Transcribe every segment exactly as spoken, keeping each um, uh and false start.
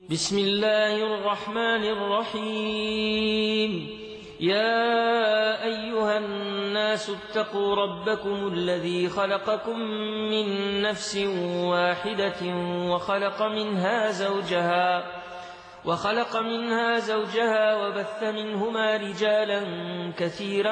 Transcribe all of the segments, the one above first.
بسم الله الرحمن الرحيم. يا أيها الناس اتقوا ربكم الذي خلقكم من نفس واحدة وخلق منها زوجها وخلق منها زوجها وبث منهما رجالا كثيرا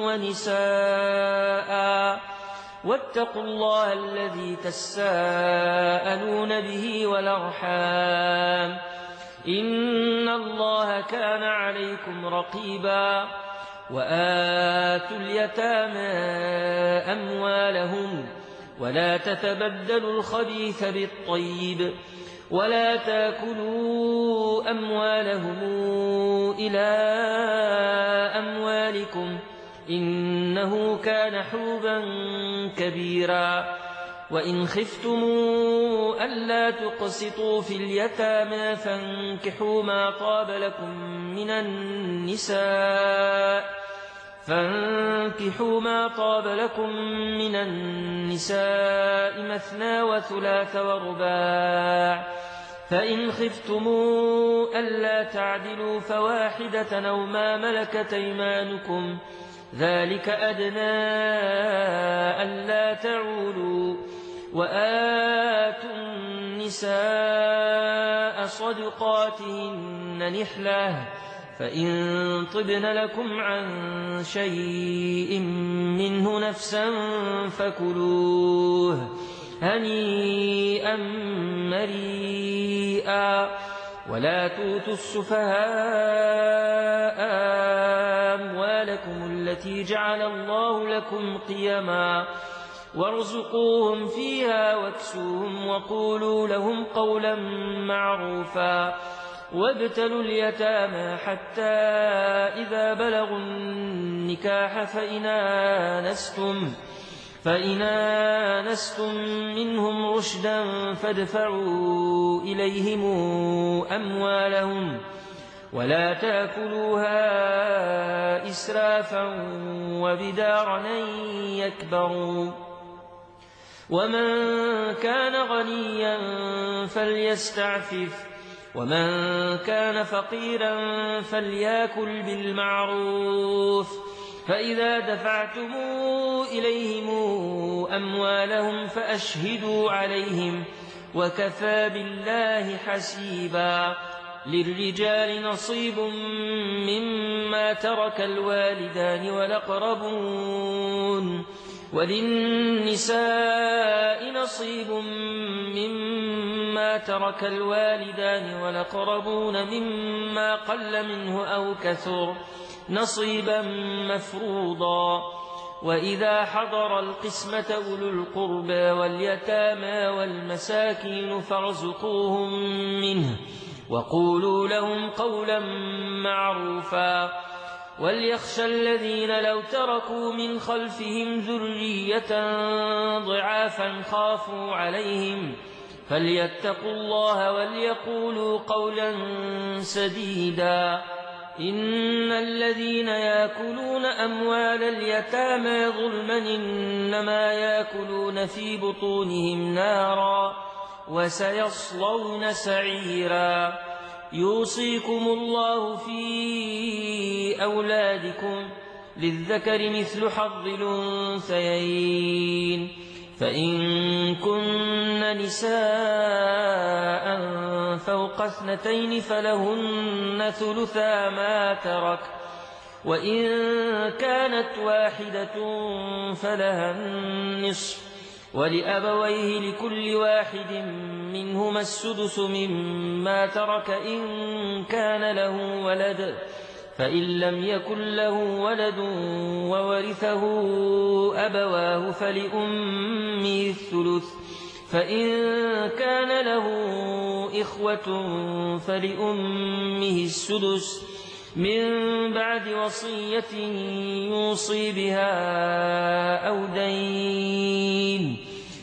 ونساء واتقوا الله الذي تساءلون به والأرحام إن الله كان عليكم رقيبا. وآتوا اليتامى أموالهم ولا تتبدلوا الخبيث بالطيب ولا تاكلوا أموالهم إلى أموالكم إنه كان حوبا كبيرا. وإن خفتموا ألا تقسطوا في اليتامى فانكحوا ما طاب لكم من النساء فانكحوا ما طاب لكم من النساء مثنى وثلاث ورباع. فإن خفتموا ألا تعدلوا فواحدة أو ما ملكت أيمانكم ذلك أدنى ألا تعولوا. وآتوا النساء صدقاتهن نحلة فإن طبن لكم عن شيء منه نفسا فكلوه هنيئا مريئا. ولا توتوا السفهاء أموالكم التي جعل الله لكم قيما وارزقوهم فيها واكسوهم وقولوا لهم قولا معروفا. وابتلوا اليتامى حتى إذا بلغوا النكاح فإن آنستم فإن آنستم منهم رشدا فادفعوا إليهم أموالهم ولا تأكلوها إسرافا وبدارا أن يكبروا. ومن كان غنيا فليستعفف ومن كان فقيرا فليأكل بالمعروف. فإذا دفعتم إليهم أموالهم فأشهدوا عليهم وكفى بالله حسيبا. للرجال نصيب مما ترك الوالدان والأقربون وللنساء نصيب مما ترك الوالدان والأقربون مما قل منه أو كثر نصيبا مفروضا. وإذا حضر القسمة أولو القربى واليتامى والمساكين فارزقوهم منه وقولوا لهم قولا معروفا. وليخشى الذين لو تركوا من خلفهم ذرية ضعافا خافوا عليهم فليتقوا الله وليقولوا قولا سديدا. إن الذين يأكلون أموال اليتامى ظلما إنما يأكلون في بطونهم نارا وسيصلون سعيرا. يوصيكم الله في أولادكم للذكر مثل حظ الأنثيين فإن كن نساء فوق اثنتين فلهن ثلثا ما ترك وإن كانت واحدة فلها النصف ولأبويه لكل واحد منهما السدس مما ترك إن كان له ولد فإن لم يكن له ولد وورثه أبواه فلأمه الثلث فإن كان له إخوة فلأمه السدس من بعد وصية يوصي بها أو دين.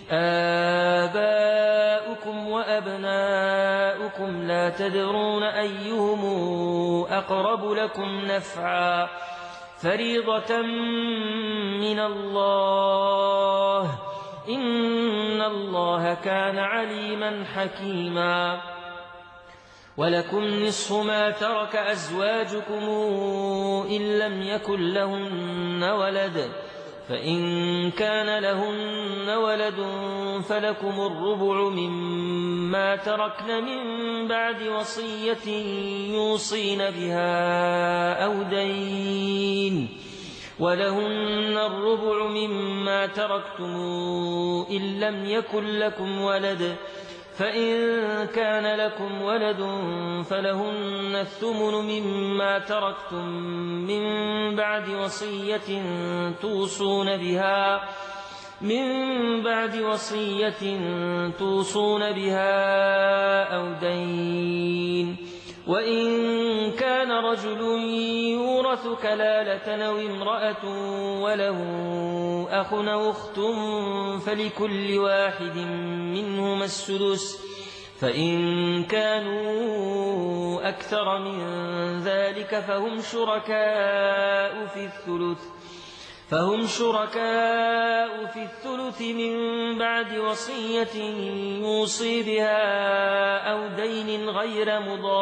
آباؤكم وأبناؤكم لا تدرون أيهم أقرب لكم نفعا فريضة من الله إن الله كان عليما حكيما. ولكم نصف ما ترك أزواجكم إن لم يكن لهن ولد فإن كان لهن ولد فلكم الربع مما تركن من بعد وصية يوصين بها أو دين ولهن الربع مما تركتم إن لم يكن لكم ولد فإن كان لكم ولد فلهن الثمن مما تركتم من بعد وصية توصون بها من بعد وصية توصون بها أو دين وإن كان رجل يورث كلالة أو امرأة وله أخ أو أخت فلكل واحد منهما السدس فإن كانوا أكثر من ذلك فهم شركاء في الثلث فهم شركاء في الثلث من بعد وصية يوصي بها أو دين غير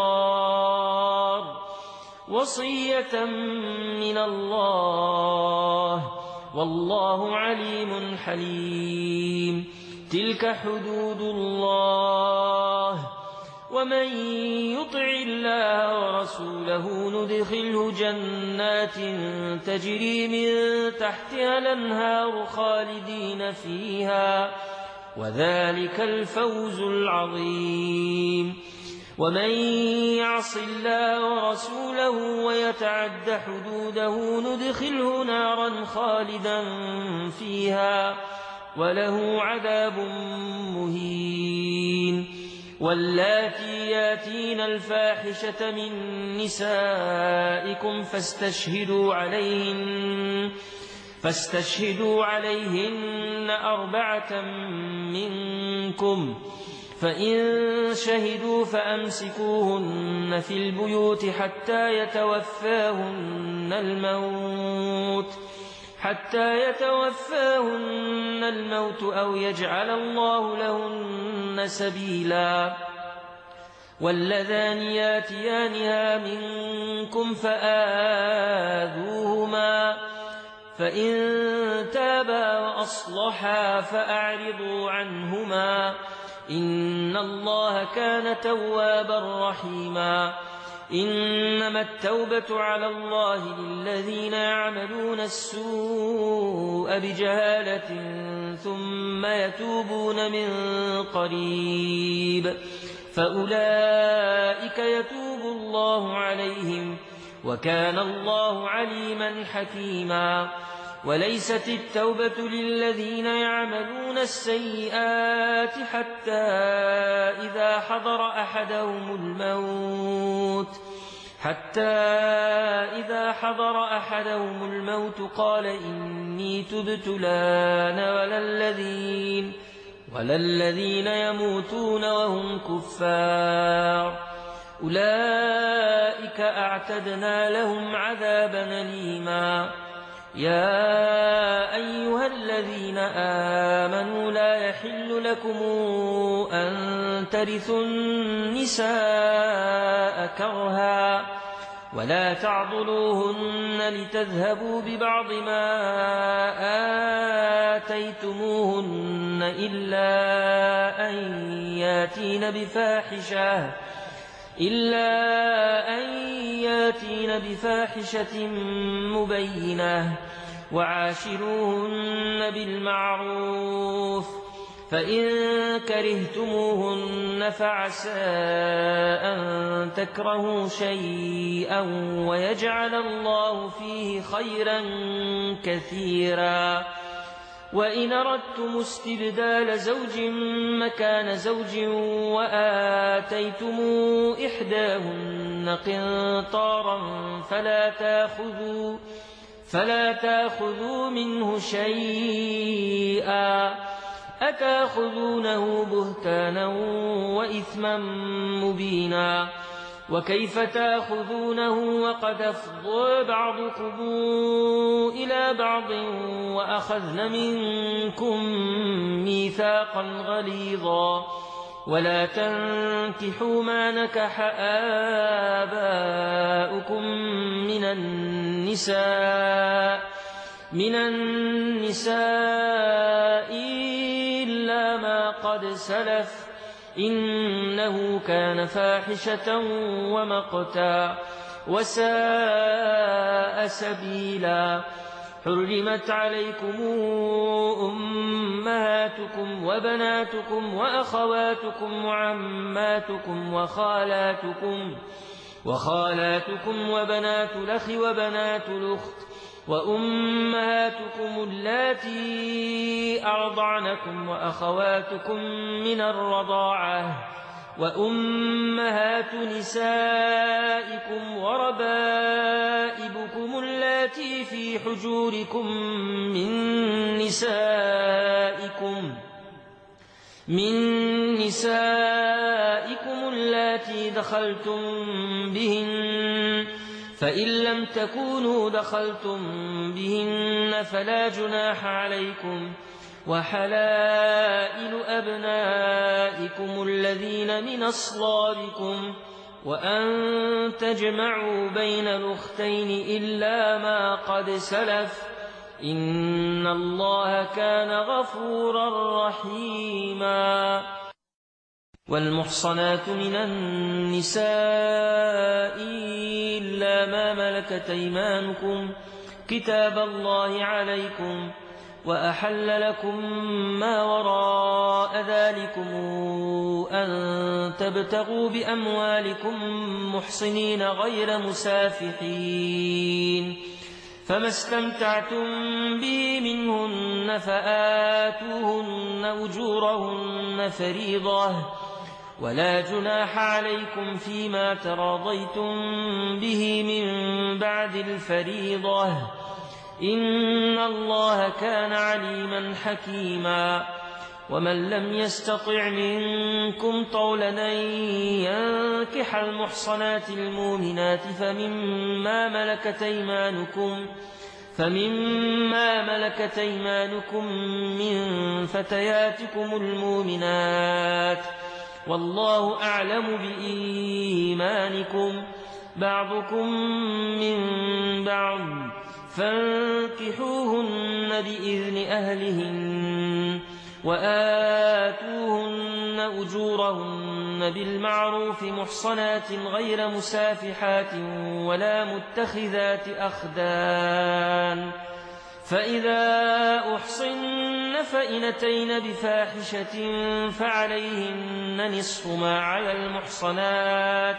مضار وصية من الله والله عليم حليم تلك حدود الله ومن يطع الله ورسوله ندخله جنات تجري من تحتها الأنهار خالدين فيها وذلك الفوز العظيم ومن يعص الله ورسوله ويتعد حدوده ندخله نارا خالدا فيها وله عذاب مهين واللاتي ياتين الفاحشة من نسائكم فاستشهدوا عليهن فاستشهدوا عليهن أربعة منكم فإن شهدوا فأمسكوهن في البيوت حتى يتوفاهن الموت حتى يتوفاهن الموت أو يجعل الله لهن سبيلا واللذان ياتيانها منكم فآذوهما فإن تابا وأصلحا فأعرضوا عنهما إن الله كان توابا رحيما إنما التوبة على الله للذين يعملون السوء بجهالة ثم يتوبون من قريب فأولئك يتوب الله عليهم وكان الله عليما حكيما وليست التوبة للذين يعملون السيئات حتى إذا حضر أحدهم الموت حتى إذا حضر أحدهم الموت قال إني تبت الآن ولا الذين ولا الذين يموتون وهم كفار أولئك أعتدنا لهم عذابا أليما يا أيها الذين آمنوا لا يحل لكم أن ترثوا النساء كرها ولا تعضلوهن لتذهبوا ببعض ما آتيتموهن إلا أن ياتين بفاحشة إلا أن ياتين بفاحشة مبينة وعاشروهن بالمعروف فإن كرهتموهن فعسى أن تكرهوا شيئا ويجعل الله فيه خيرا كثيرا وإن أردتم استبدال زوج مكان زوج وآتيتم إحداهن قنطارا فلا تأخذوا فلا تأخذوا منه شيئا أتأخذونه بهتانا وإثما مبينا وكيف تأخذونه وقد أفضى بعضكم إلى بعض وأخذن منكم ميثاقا غليظا ولا تنكحوا ما نكح آباؤكم من النساء من النساء إلا ما قد سلف إنه كان فاحشة ومقتا وساء سبيلا. حرمت عليكم أمهاتكم وبناتكم وأخواتكم وعماتكم وخالاتكم وخالاتكم وبنات الأخ وبنات الأخت وأمهاتكم اللاتي أرضعنكم وأخواتكم من الرضاعة وأمهات نسائكم وربائبكم اللاتي في حجوركم من نسائكم من نسائكم اللاتي دخلتم بهن فإن لم تكونوا دخلتم بهن فلا جناح عليكم وحلائل أبنائكم الذين من أصلابكم وأن تجمعوا بين الأختين إلا ما قد سلف إن الله كان غفورا رحيما. والمحصنات من النساء إلا ما ملكت أيمانكم كتاب الله عليكم وأحل لكم ما وراء ذلكم أن تبتغوا بأموالكم محصنين غير مسافحين فما استمتعتم به منهن فآتوهن أجورهن فريضة ولا جناح عليكم فيما تراضيتم به من بعد الفريضة إن الله كان عليما حكيما. ومن لم يستطع منكم طولا أن ينكح المحصنات المؤمنات فمما ملكت أيمانكم فمما ملكت أيمانكم من فتياتكم المؤمنات والله أعلم بإيمانكم بعضكم من بعض فانكحوهن بإذن أهلهن وآتوهن أجورهن بالمعروف محصنات غير مسافحات ولا متخذات أخدان فإذا أحصن فإن أتين بفاحشة فعليهن نصف ما على المحصنات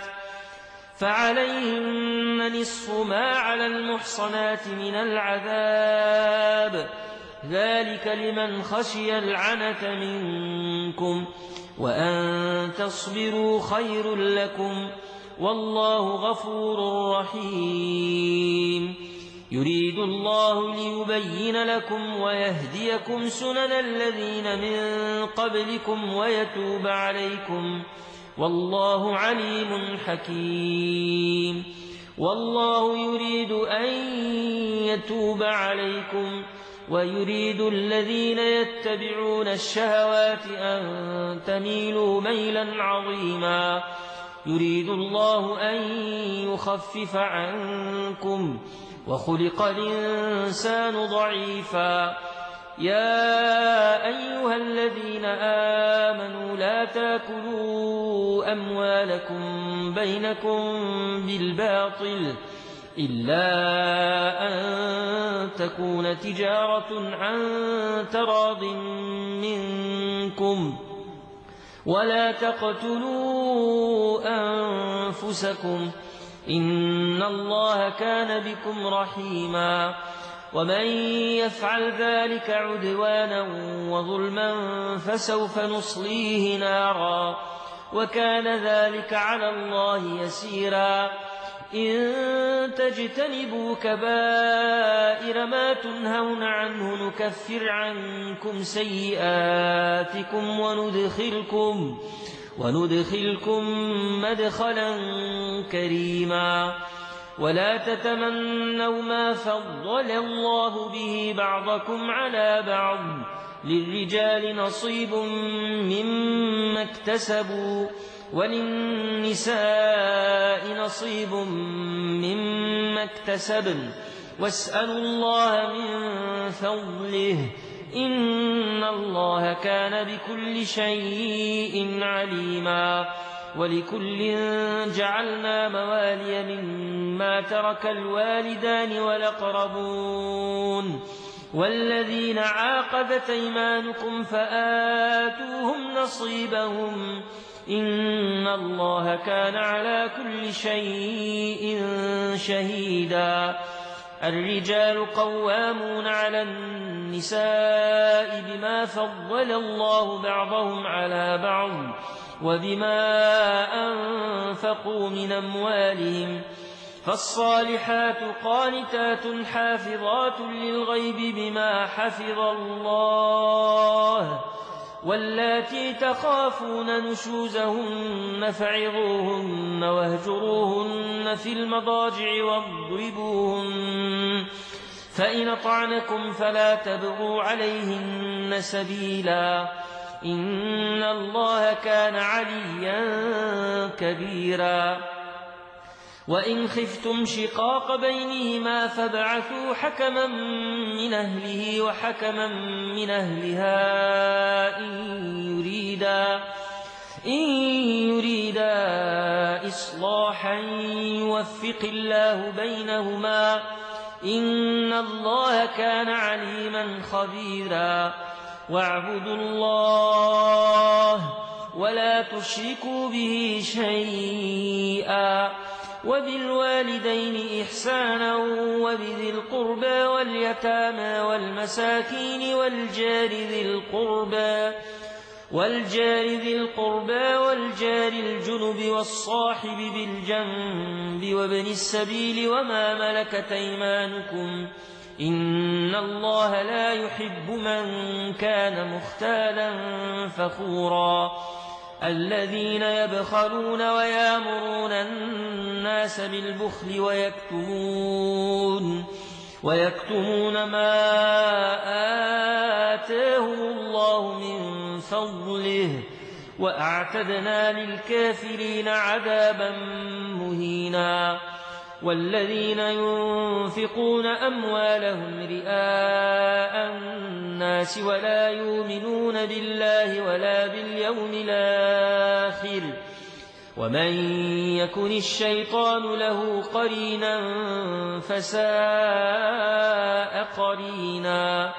فعليهن نصف ما على المحصنات من العذاب ذلك لمن خشي العنة منكم وأن تصبروا خير لكم والله غفور رحيم. يريد الله ليبين لكم ويهديكم سنن الذين من قبلكم ويتوب عليكم والله عليم حكيم. والله يريد أن يتوب عليكم ويريد الذين يتبعون الشهوات أن تميلوا ميلا عظيما. يريد الله أن يخفف عنكم وخلق الإنسان ضعيفا. يا أيها الذين آمنوا لا تاكلوا أموالكم بينكم بالباطل إلا أن تكون تجارة عن تراض منكم ولا تقتلوا أنفسكم إن الله كان بكم رحيما. ومن يفعل ذلك عدوانا وظلما فسوف نصليه نارا وكان ذلك على الله يسيرا. إن تجتنبوا كبائر ما تنهون عنه نكفر عنكم سيئاتكم وندخلكم وندخلكم مدخلا كريما. ولا تتمنوا ما فضل الله به بعضكم على بعض للرجال نصيب مما اكتسبوا وللنساء نصيب مما اكتسبن واسألوا الله من فضله إن الله كان بكل شيء عليما ولكل جعلنا موالي مما ترك الوالدان والأقربون والذين عاقبت أيمانكم فآتوهم نصيبهم إن الله كان على كل شيء شهيدا الرجال قوامون على النساء بما فضل الله بعضهم على بعض وبما أنفقوا من أموالهم فالصالحات قانتات حافظات للغيب بما حفظ الله واللاتي تخافون نشوزهن فعظوهن واهجروهن في المضاجع واضربوهن فإن أطعنكم فلا تبغوا عليهن سبيلا إن الله كان عليا كبيرا وإن خفتم شقاق بينهما فابعثوا حكما من أهله وحكما من أهلها إن يريدا, إن يريدا إصلاحا يوفق الله بينهما إن الله كان عليما خبيرا واعبدوا الله ولا تشركوا به شيئا وبالوالدين إحسانا وبذي القربى واليتامى والمساكين والجار ذي القربى والجار ذي القربى والجار الجنب والصاحب بالجنب وابن السبيل وما ملكت أيمانكم إن الله لا يحب من كان مختالا فخورا الذين يبخلون ويامرون الناس بالبخل ويكتمون ويكتمون ما آتاهم الله من فضله وأعتدنا للكافرين عذابا مهينا والذين ينفقون أموالهم رئاء الناس ولا يؤمنون بالله ولا باليوم الآخر ومن يكن الشيطان له قرينا فساء قرينا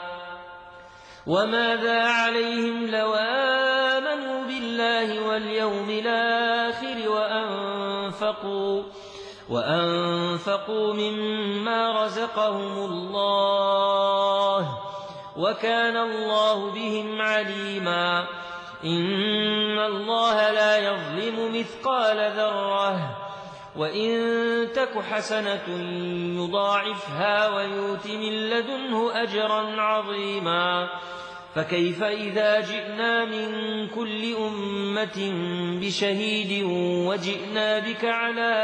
وماذا عليهم لو آمنوا بالله واليوم الآخر وأنفقوا وأنفقوا مما رزقهم الله وكان الله بهم عليما إن الله لا يظلم مثقال ذرة وإن تك حسنة يضاعفها ويؤت من لدنه أجرا عظيما فكيف إذا جئنا من كل أمة بشهيد وجئنا بك على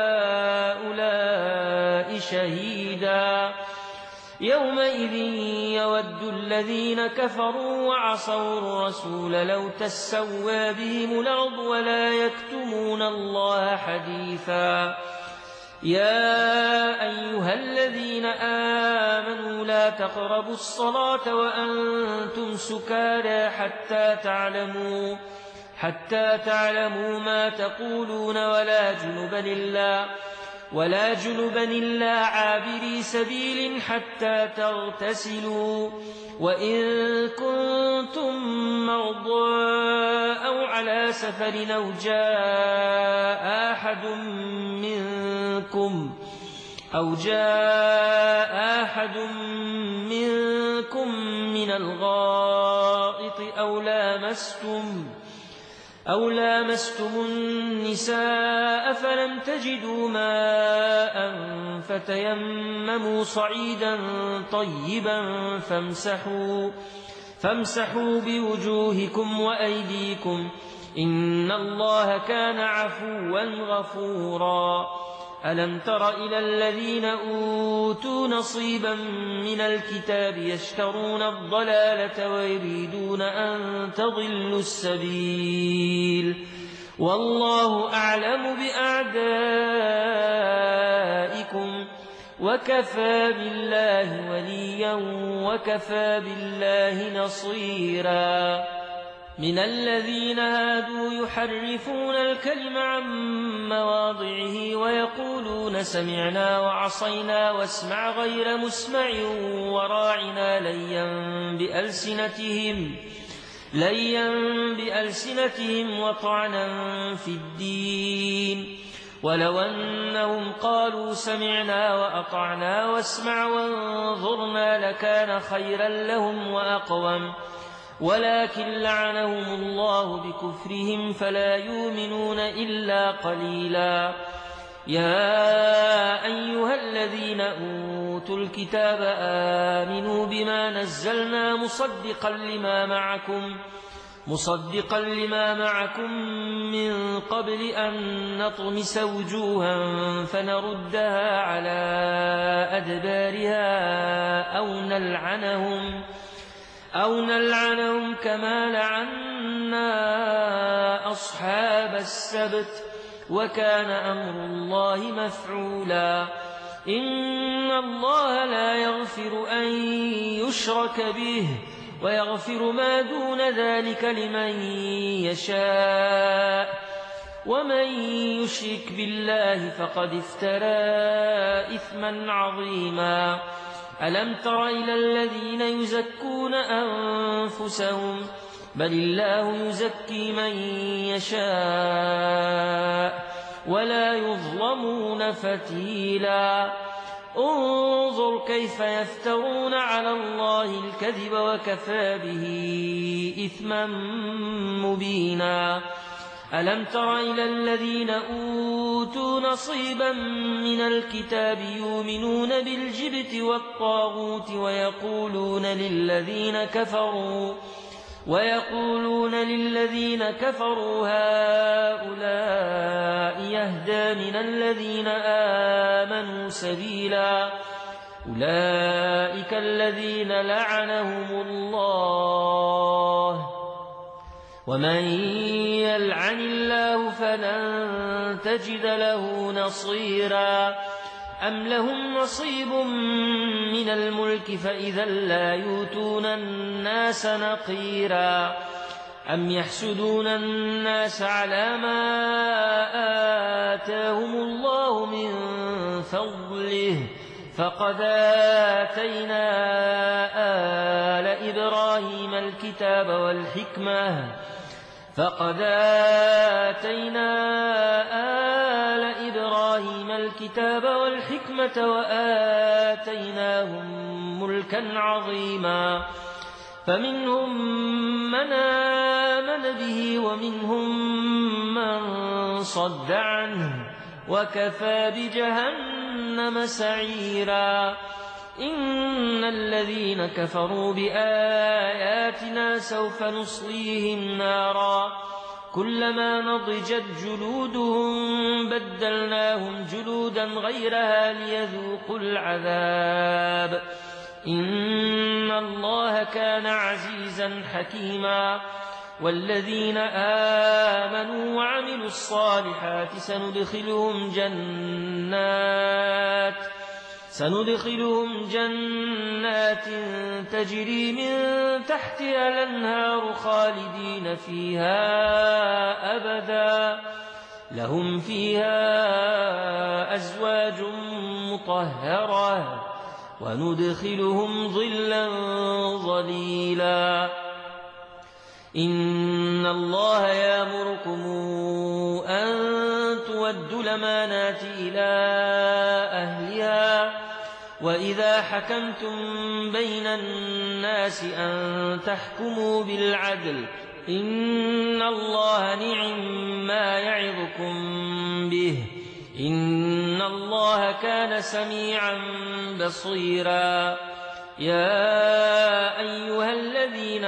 هؤلاء شهيدا يومئذ يود الذين كفروا وعصوا الرسول لو تسوى بهم الأرض ولا يكتمون الله حديثا يا أيها الذين آمنوا لا تقربوا الصلاة وأنتم سكارى حتى تعلموا حتى تعلموا ما تقولون ولا جنبا إلا ولا جنبا إلا عابري سبيل حتى تغتسلوا وإن كنتم مرضى أو على سفر أو جاء أحد منكم أو جاء أحد منكم من الغائط أو لامستم أو لامستم النساء فلم تجدوا ماء فتيمموا صعيدا طيبا فامسحوا, فامسحوا بوجوهكم وأيديكم إن الله كان عفوا غفورا ألم تر إلى الذين أوتوا نصيبا من الكتاب يشترون الضلالة ويريدون أن تضلوا السبيل والله أعلم بأعدائكم وكفى بالله وليا وكفى بالله نصيرا من الذين هادوا يحرفون الكلم عن مواضعه ويقولون سمعنا وعصينا واسمع غير مسمع وراعنا ليا بألسنتهم ليا بألسنتهم وطعنا في الدين ولو أنهم قالوا سمعنا وأطعنا واسمع وانظرنا لكان خيرا لهم وأقوم ولكن لعنهم الله بكفرهم فلا يؤمنون إلا قليلا يا أيها الذين أوتوا الكتاب آمنوا بما نزلنا مصدقا لما معكم مصدقا لما معكم من قبل أن نطمس وجوها فنردها على أدبارها أو نلعنهم أو نلعنهم كما لعنا أصحاب السبت وكان أمر الله مفعولا إن الله لا يغفر أن يشرك به ويغفر ما دون ذلك لمن يشاء ومن يشرك بالله فقد افترى إثما عظيما ألم تر إلى الذين يزكون أنفسهم بل الله يزكي من يشاء ولا يظلمون فتيلا انظر كيف يفترون على الله الكذب وكفى به إثما مبينا ألم تر إلى الذين أوتوا نصيبا من الكتاب يؤمنون بالجبت والطاغوت ويقولون للذين كفروا ويقولون للذين كفروا هؤلاء يهدى من الذين آمنوا سبيلا أولئك الذين لعنهم الله ومن يلعن الله فلن تجد له نصيرا أم لهم نصيب من الملك فإذا لا يؤتون الناس نقيرا أم يحسدون الناس على ما آتاهم الله من فضله فقد آتينا آل إبراهيم الكتاب والحكمة فقد آتينا آل إبراهيم الكتاب والحكمة وآتيناهم ملكا عظيما فمنهم من آمن به ومنهم من صد عنه وكفى بجهنم سعيرا إن الذين كفروا بآياتنا سوف نصليهم نارا كلما نضجت جلودهم بدلناهم جلودا غيرها ليذوقوا العذاب إن الله كان عزيزا حكيما والذين آمنوا وعملوا الصالحات سندخلهم جنات سندخلهم جنات تجري من تحتها الأنهار خالدين فيها أبدا لهم فيها أزواج مطهرة وندخلهم ظلا ظليلا إن الله يأمركم أن تودوا الأمانات إلى أهلها وإذا حكمتم بين الناس أن تحكموا بالعدل إن الله نعم ما يعظكم به إن الله كان سميعا بصيرا يا أيها الذين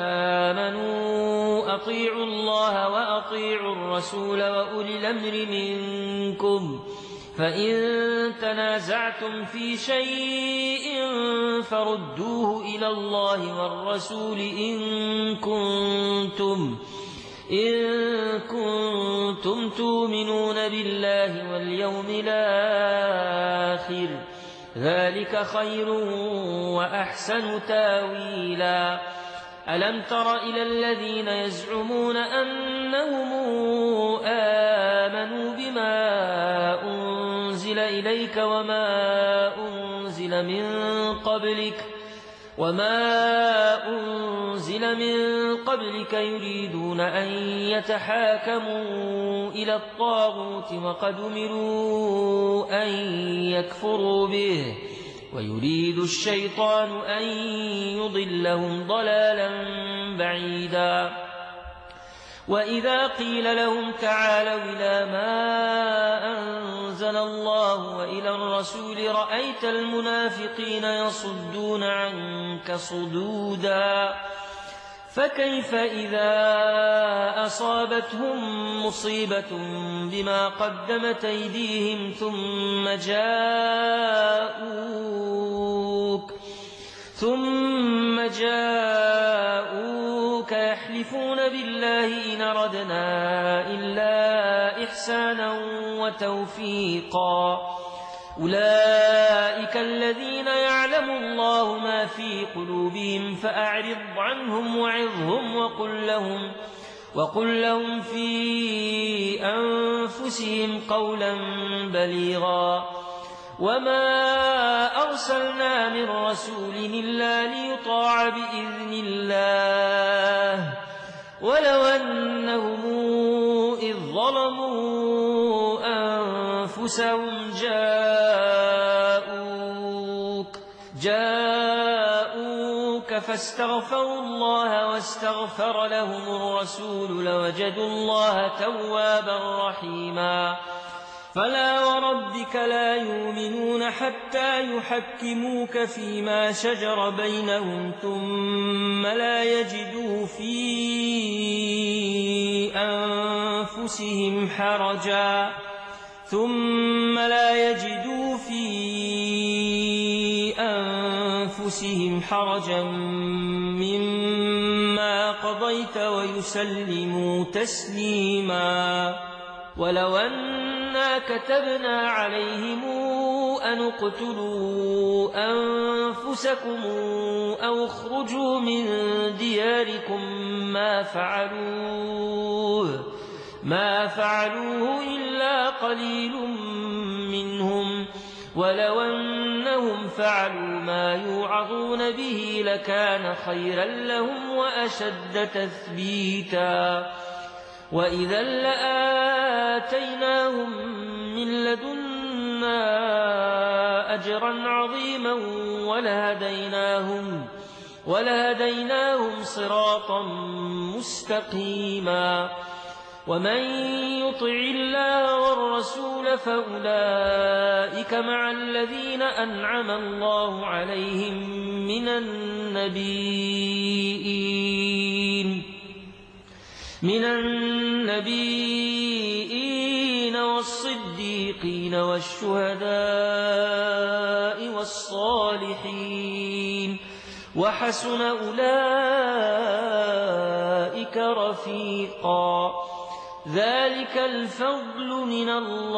آمنوا أطيعوا الله وأطيعوا الرسول وأولي الأمر منكم فإن تنازعتم في شيء فردوه إلى الله والرسول إن كنتم إن كنتم تؤمنون بالله واليوم الآخر ذلك خير وأحسن تاويلا. ألم تر إلى الذين يزعمون أنهم آمنوا بما أنزل إليك وما أنزل من قبلك وما أنزل من قبلك يريدون أن يتحاكموا إلى الطاغوت وقد أمروا أن يكفروا به ويريد الشيطان أن يضلهم ضلالا بعيدا. وإذا قيل لهم تعالوا إلى ما أنزل الله وإلى الرسول رأيت المنافقين يصدون عنك صدودا. فكيف إذا أصابتهم مصيبة بما قدمت أيديهم ثم جاءوك ثم جاءوك يحلفون بالله إن أردنا إلا إحسانا وتوفيقا أولئك الذين يعلم الله ما في قلوبهم فأعرض عنهم وعظهم وقل لهم, وقل لهم في أنفسهم قولا بليغا. وما أرسلنا من رسول إلا ليطاع بإذن الله ولو أنهم إذ ظلموا أنفسهم جاءوك, جاءوك فاستغفروا الله واستغفر لهم الرسول لوجدوا الله توابا رحيما. فلا وربك لا يؤمنون حتى يحكموك فيما شجر بينهم ثم لا يجدوا في أنفسهم حرجا ثم لا يجدوا في أنفسهم حرجا مما قضيت ويسلموا تسليما. ولو أنا كتبنا عليهم أن اقتلوا أنفسكم أو اخرجوا من دياركم ما فعلوه ما فعلوه إلا قليل منهم ولو أنهم فعلوا ما يوعظون به لكان خيرا لهم وأشد تثبيتا. وإذا لآتيناهم من لدنا أجرا عظيما ولهديناهم, ولهديناهم صراطا مستقيما. ومن يطع الله والرسول فأولئك مع الذين أنعم الله عليهم من النبيين من النبيين والصديقين والشهداء والصالحين وحسن أولئك رفيقا. ذلك الفضل من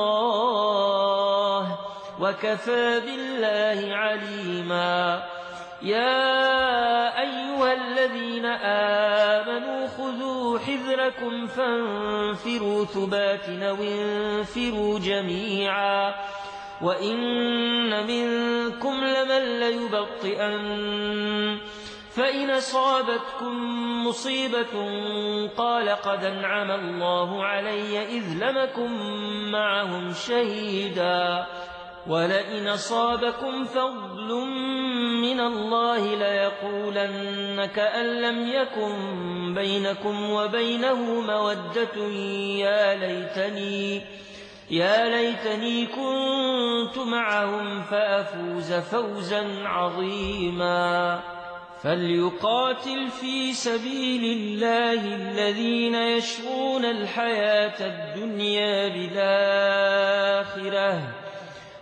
الله وكفى بالله عليما. يا أيها الذين آمنوا خذوا حذركم فانفروا ثبات أو انفروا جميعا وإن منكم لمن ليبطئن فإن أصابتكم مصيبة قال قد أنعم الله علي إذ لم أكن معهم شهيدا ولئن أصابكم فضل من الله ليقولن كأن لم يكن بينكم وبينه مودة يا ليتني يا ليتني كنت معهم فأفوز فوزا عظيما. فليقاتل في سبيل الله الذين يشرون الحياة الدنيا بالآخرة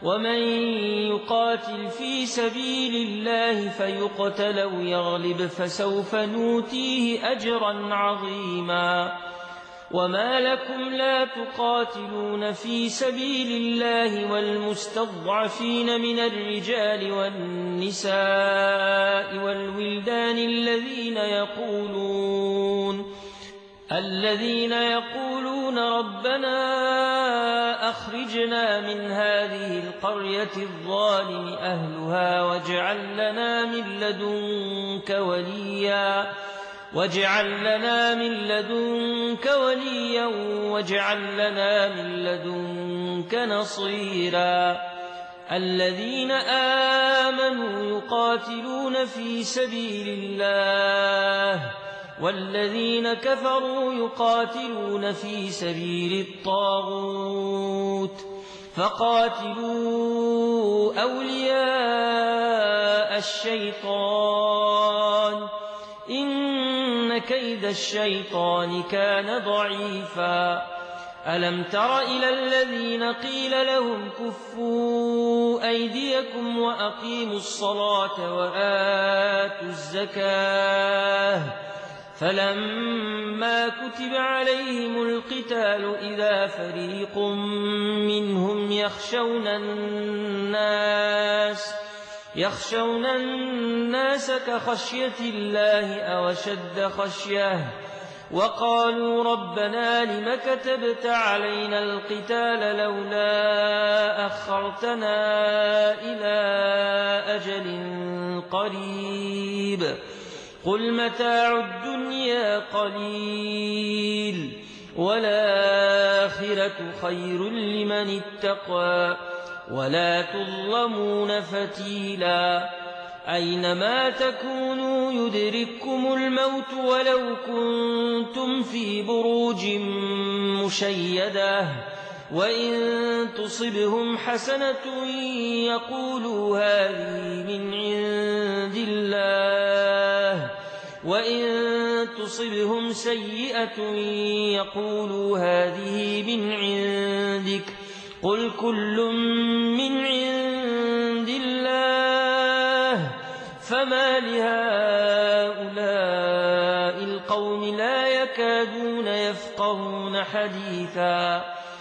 ومن يقاتل في سبيل الله فيقتل أو يغلب فسوف نؤتيه أجرا عظيما وما لكم لا تقاتلون في سبيل الله والمستضعفين من الرجال والنساء والولدان الذين يقولون الذين يقولون ربنا أخرجنا من هذه القرية الظالم أهلها واجعل لنا من لدنك وليا واجعل لنا من لدنك وليا واجعل لنا من لدنك نصيرا الذين آمنوا يقاتلون في سبيل الله والذين كفروا يقاتلون في سبيل الطاغوت فقاتلوا أولياء الشيطان إن كيد الشيطان كان ضعيفا ألم تر إلى الذين قيل لهم كفوا أيديكم وأقيموا الصلاة وآتوا الزكاة فلما كتب عليهم القتال إذا فريق منهم يخشون الناس يخشون الناس كخشية الله أو أشد خشية وقالوا ربنا لم كتبت علينا القتال لولا أخرتنا إلى أجل قريب قل متاع الدنيا قليل والآخرة خير لمن اتقى ولا تظلمون فتيلا أينما تكونوا يدرككم الموت ولو كنتم في بروج مشيدة وإن تصبهم حسنة يقولوا هذه من عند الله وإن تصبهم سيئة يقولوا هذه من عندك قل كل من عند الله فما لهؤلاء القوم لا يكادون يفقهون حديثا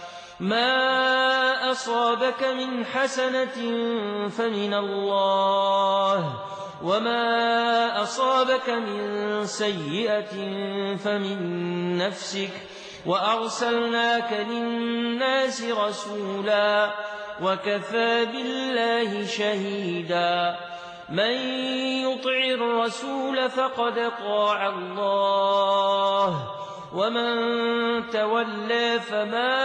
ما أصابك من حسنة فمن الله وما أصابك من سيئة فمن نفسك وأرسلناك للناس رسولا وكفى بالله شهيدا من يطع الرسول فقد أطاع الله ومن تولى فما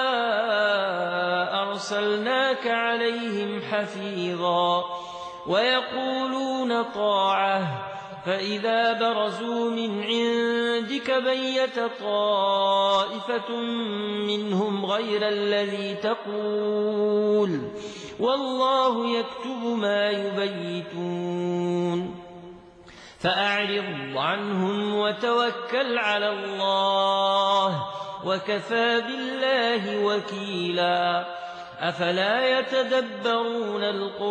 أرسلناك عليهم حفيظا ويقولون طاعة فإذا برزوا من عندك بيت طائفة منهم غير الذي تقول والله يكتب ما يبيتون فأعرض عنهم وتوكل على الله وكفى بالله وكيلا أفلا يتدبرون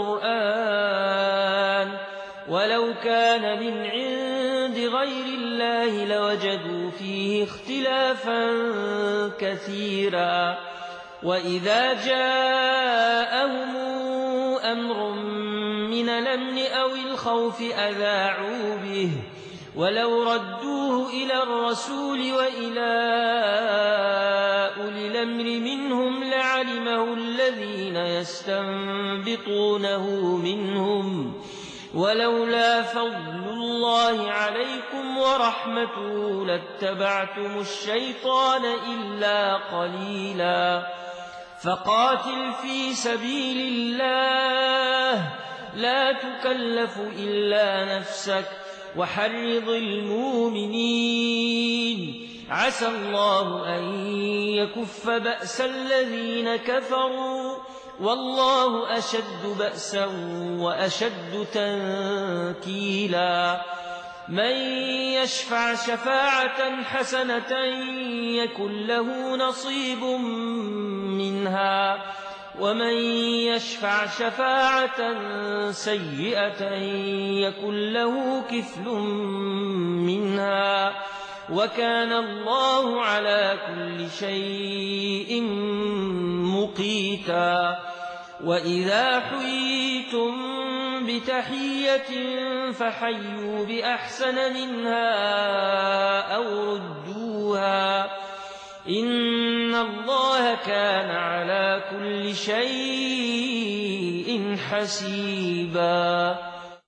القرآن ولو كان من عند غير الله لوجدوا فيه اختلافا كثيرا وإذا جاءهم أمر من الأمن أو الخوف أذاعوا به ولو ردوه إلى الرسول وإلى أولي الأمر منهم لعلمه الذين يستنبطونه منهم ولولا فضل الله عليكم ورحمته لاتبعتم الشيطان إلا قليلا فقاتل في سبيل الله لا تكلف إلا نفسك وحرض المؤمنين عسى الله أن يكف بأس الذين كفروا والله أشد بأسا وأشد تنكيلا من يشفع شفاعة حسنة يكن له نصيب منها ومن يشفع شفاعة سيئة يكن له كفل منها وكان الله على كل شيء مقيتا. وإذا حييتم بتحية فحيوا بأحسن منها أو ردوها إن الله كان على كل شيء حسيبا.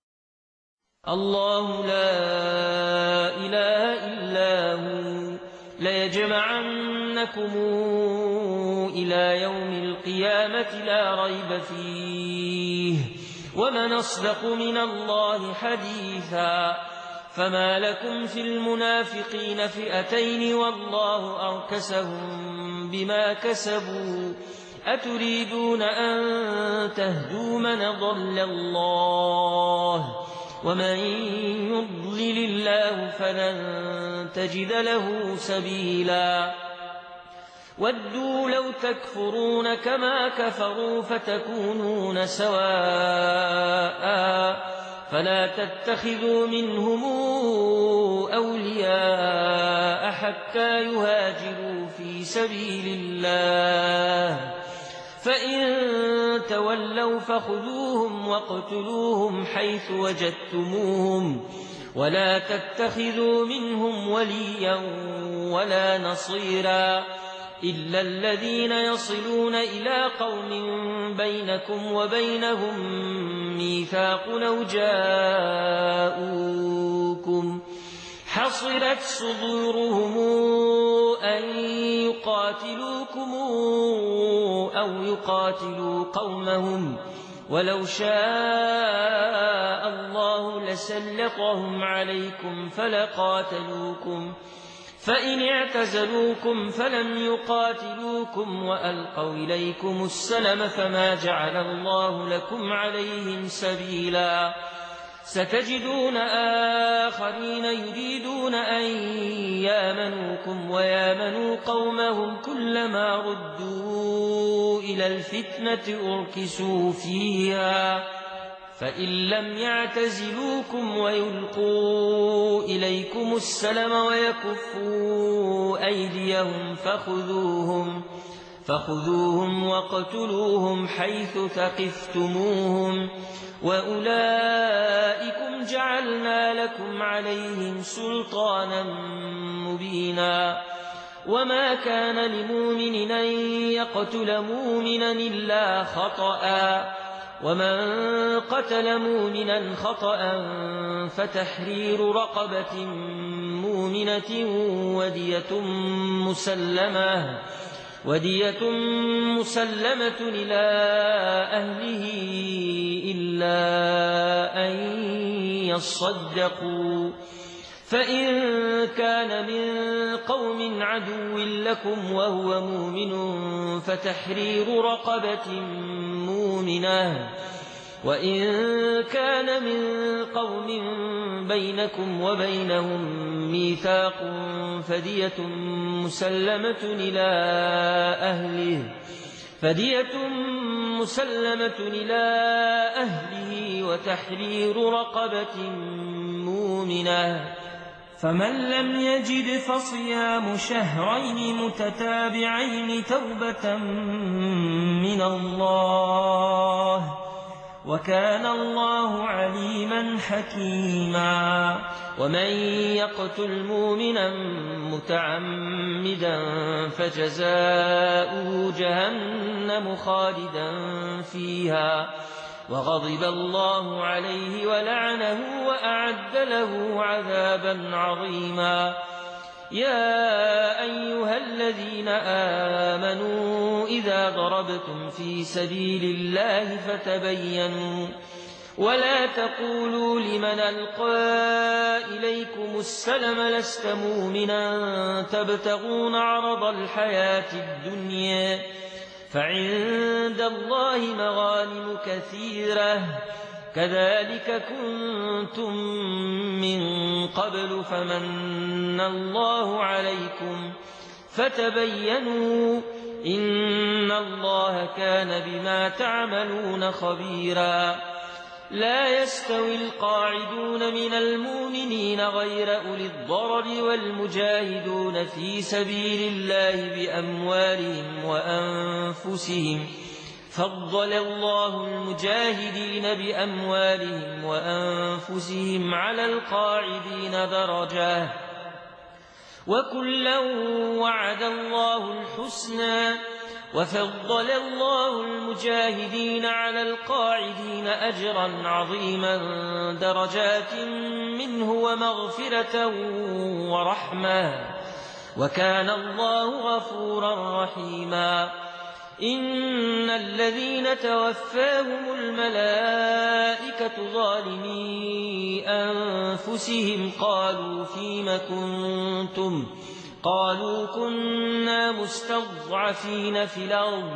الله لا إله إلا هو ليجمعنكم إلى يوم القيامة لا ريب فيه ومن أصدق من الله حديثا. فما لكم في المنافقين فئتين والله أركسهم بما كسبوا أتريدون أن تهدوا من ضل الله ومن يضلل الله فلن تجد له سبيلا. ودوا لو تكفرون كما كفروا فتكونون سواء فلا تتخذوا منهم أولياء حتى يهاجروا في سبيل الله فإن تولوا فخذوهم واقتلوهم حيث وجدتموهم ولا تتخذوا منهم وليا ولا نصيرا إلا الذين يصلون إلى قوم بينكم وبينهم ميثاق أو جاءوكم حصرت صدورهم أن يقاتلوكم أو يقاتلوا قومهم ولو شاء الله لسلطهم عليكم فلقاتلوكم فإن اعتزلوكم فلم يقاتلوكم وألقوا إليكم السلم فما جعل الله لكم عليهم سبيلا. ستجدون آخرين يريدون أن يامنوكم ويامنوا قومهم كلما ردوا إلى الفتنة أركسوا فيها فإن لم يعتزلوكم ويلقوا إليكم السلم ويكفوا أيديهم فخذوهم فخذوهم واقتلوهم حيث ثقفتموهم وأولئكم جعلنا لكم عليهم سلطانا مبينا. وما كان لمؤمن أن يقتل مؤمنا إلا خطأ ومن قتل مؤمنا خطأ فتحرير رقبة مؤمنة ودية مسلمة ودية مسلمة إلى أهله إلا أن يصدقوا فإن كان من قوم عدو لكم وهو مؤمن فتحرير رقبة مؤمنة وإن كان من قوم بينكم وبينهم ميثاق فدية مسلمة إلى أهله فدية مسلمة إلى أهله وتحرير رقبة مؤمنة. فمن لم يجد فصيام شهرين متتابعين توبة من الله وكان الله عليما حكيما. ومن يقتل مؤمنا متعمدا فجزاؤه جهنم خالدا فيها وغضب الله عليه ولعنه وأعد له عذابا عظيما. يا أيها الذين آمنوا إذا ضربتم في سبيل الله فتبينوا ولا تقولوا لمن ألقى إليكم السلم لست مؤمنا تبتغون عرض الحياة الدنيا فعند الله مغانم كثيرة كذلك كنتم من قبل فمن الله عليكم فتبينوا إن الله كان بما تعملون خبيرا لا يستوي القاعدون من المؤمنين غير أولي الضرر والمجاهدون في سبيل الله بأموالهم وأنفسهم فضل الله المجاهدين بأموالهم وأنفسهم على القاعدين درجة وكلا وعد الله الحسنى وفضل الله المجاهدين على القاعدين أجرا عظيما درجات منه ومغفرة ورحمة وكان الله غفورا رحيما إن الذين توفاهم الملائكة ظالمي أنفسهم قالوا فيم كنتم قالوا كنا مستضعفين في الأرض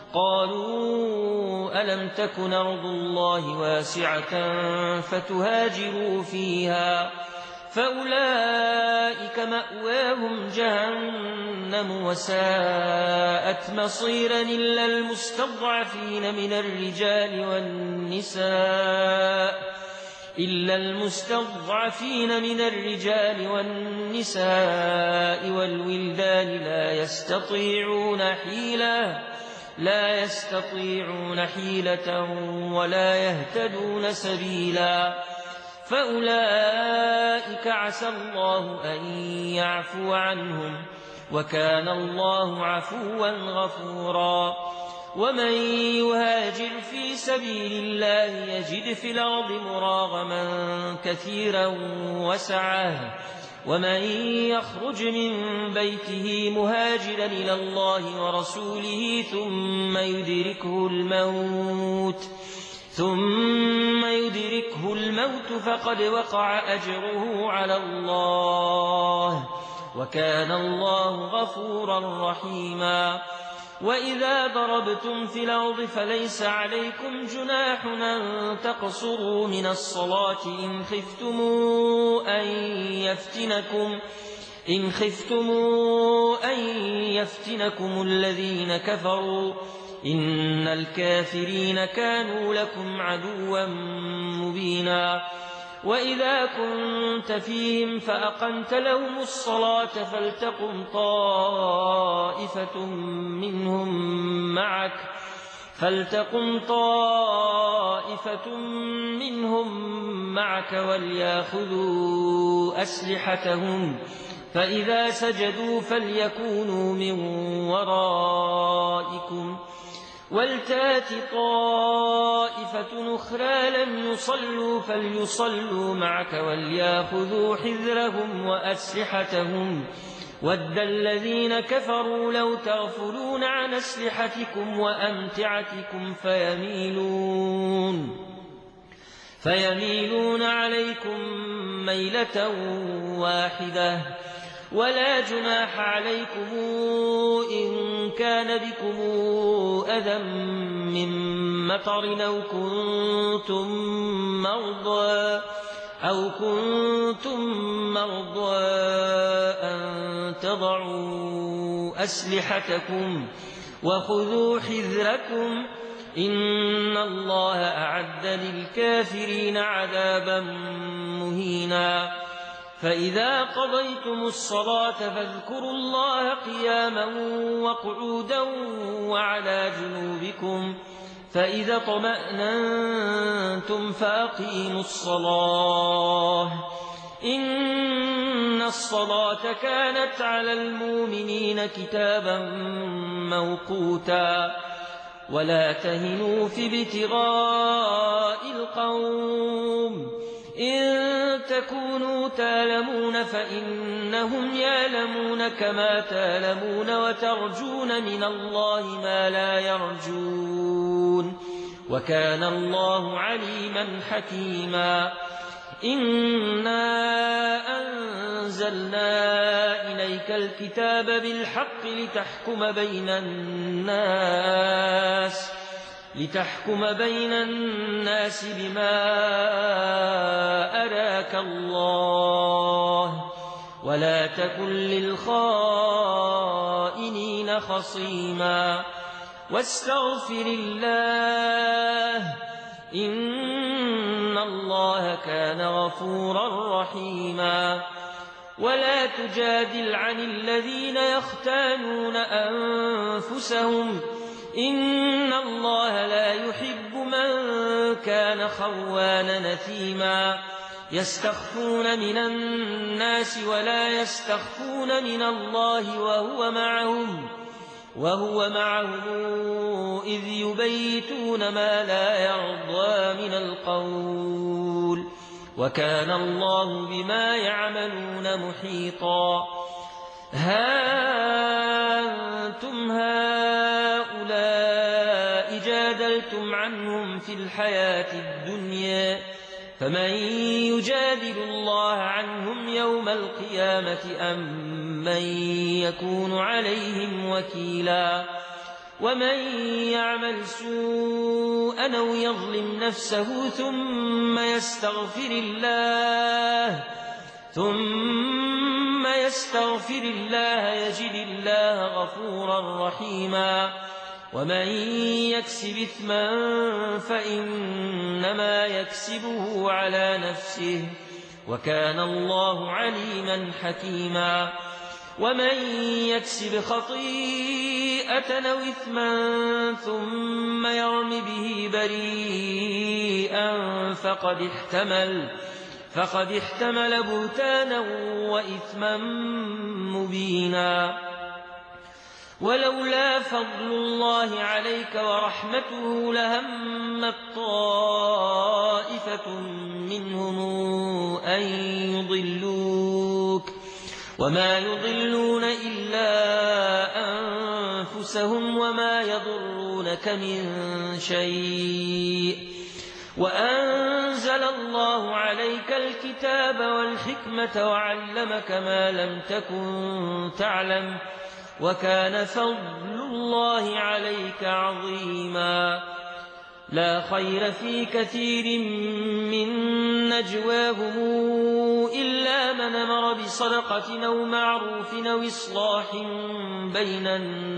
قالوا ألم تكن أرض الله واسعة فتهاجروا فيها فأولئك مأواهم جهنم وساءت مصيرا إلا المستضعفين من الرجال والنساء إلا المستضعفين من الرجال والنساء والولدان لا يستطيعون حيلة لا يستطيعون حيلة ولا يهتدون سبيلا فأولئك عسى الله أن يعفو عنهم وكان الله عفوا غفورا ومن يهاجر في سبيل الله يجد في الأرض مراغما كثيرا وسعة ومن يخرج من بيته مهاجرا إلى الله ورسوله ثم يدركه الموت ثم يدركه الموت فقد وقع أجره على الله وكان الله غفورا رحيما وإذا ضربتم في الأرض فليس عليكم جناح أن تقصروا من الصلاة إن خفتم أن يفتنكم إن خفتم أن يفتنكم الذين كفروا إن الكافرين كانوا لكم عدوا مبينا وإذا كنت فيهم فأقمت لهم الصلاة فلتقم طائفة منهم معك فلتقم طائفة منهم معك وليأخذوا أسلحتهم فإذا سجدوا فليكونوا من ورائكم ولتات طائفة أخرى لم يصلوا فليصلوا معك وليأخذوا حذرهم وأسلحتهم ود الذين كفروا لو تغفلون عن أسلحتكم وأمتعتكم فيميلون فيميلون عليكم ميلة واحدة ولا جناح عليكم إن كان بكم أذى من مطر أو كنتم مرضى أو كنتم مرضى أن تضعوا أسلحتكم وخذوا حذركم إن الله أعد للكافرين عذابا مهينا فإذا قضيتم الصلاة فاذكروا الله قياما وقعودا وعلى جنوبكم فإذا طمأننتم فأقيموا الصلاة إن الصلاة كانت على المؤمنين كتابا موقوتا ولا تهنوا في ابتغاء القوم إن تكونوا تالمون فإنهم يالمون كما تالمون وترجون من الله ما لا يرجون وكان الله عليما حكيما إنا أنزلنا إليك الكتاب بالحق لتحكم بين الناس لتحكم بين الناس بما أراك الله ولا تكن للخائنين خصيما واستغفر الله إن الله كان غفورا رحيما ولا تجادل عن الذين يختانون أنفسهم إن الله لا يحب من كان خوانا نثيما يستخفون من الناس ولا يستخفون من الله وهو معهم وهو معهم إذ يبيتون ما لا يرضى من القول وكان الله بما يعملون محيطا ها أنتم هؤلاء جادلتم عنهم في الحياة الدنيا فمن يجادل الله عنهم يوم القيامة أم من يكون عليهم وكيلا ومن يعمل سوءا أو يظلم نفسه ثم يستغفر الله ثم يستغفر الله يجد الله غفورا رحيما ومن يكسب إثما فإنما يكسبه على نفسه وكان الله عليما حكيما ومن يكسب خطيئة أو إثما ثم يرم به بريئا فقد احتمل فقد احتمل بهتانا وإثما مبينا ولولا فضل الله عليك ورحمته لهمت طائفة منهم أن يضلوك وما يضلون إلا أنفسهم وما يضرونك من شيء وأنزل الله عليك الكتاب والحكمة وعلمك ما لم تكن تعلم وكان فضل الله عليك عظيما لا خير في كثير من نجواهم إلا من أمر بصدقة أو معروف أو إصلاح بين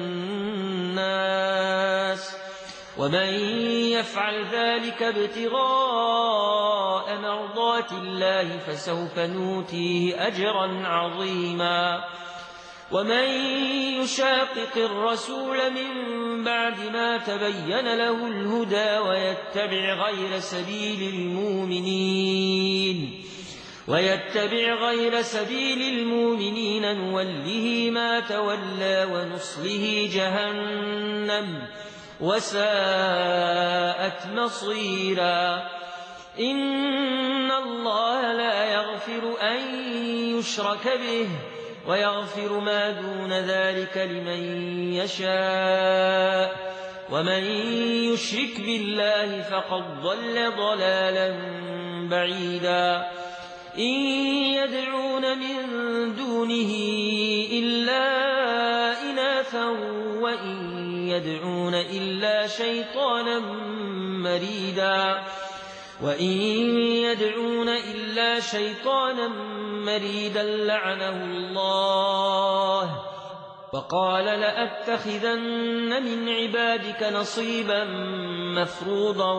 الناس ومن يفعل ذلك ابتغاء مرضات الله فسوف نؤتيه أجرا عظيما ومن يشاقق الرسول من بعد ما تبين له الهدى ويتبع غير سبيل المؤمنين ويتبع غير سبيل المؤمنين نوله ما تولى ونصله جهنم وساءت مصيرا إن الله لا يغفر أن يشرك به ويغفر ما دون ذلك لمن يشاء ومن يشرك بالله فقد ضل ضلالا بعيدا إن يدعون من دونه إلا إناثا وإن يدعون إلا شيطانا مريدا وإن يدعون إلا شيطانا مريدا لعنه الله وقال لأتخذن من عبادك نصيبا مفروضا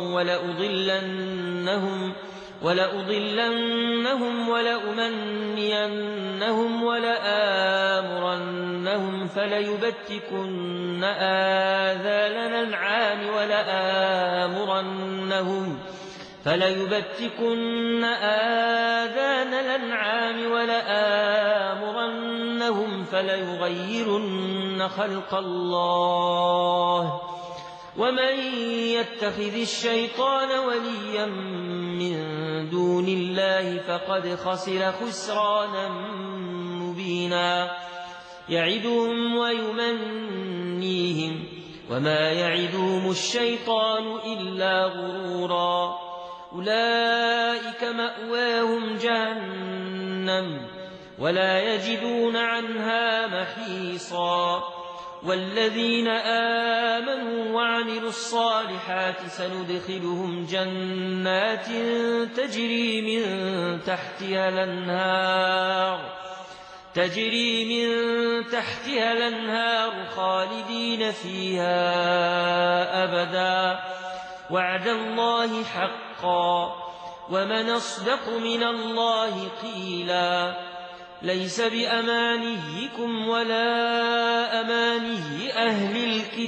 ولأضلنهم ولأضلنهم ولأمنينهم ولآمرنهم فليبتكن آذان الأنعام ولآمرنهم فليبتكن آذان الأنعام ولآمرنهم فليغيرن خلق الله ومن يتخذ الشيطان وليا من دون الله فقد خسر خسرانا مبينا يعدهم ويمنيهم وما يعدهم الشيطان إلا غرورا أولئك مأواهم جهنم ولا يجدون عنها محيصا والذين آمنوا وعملوا الصالحات سندخلهم جنات تجري من تحتها الأنهار تجري من تحتها الأنهار خالدين فيها أبدا وعد الله حقا ومن أصدق من الله قيلا ليس بأمانيكم ولا أماني أهل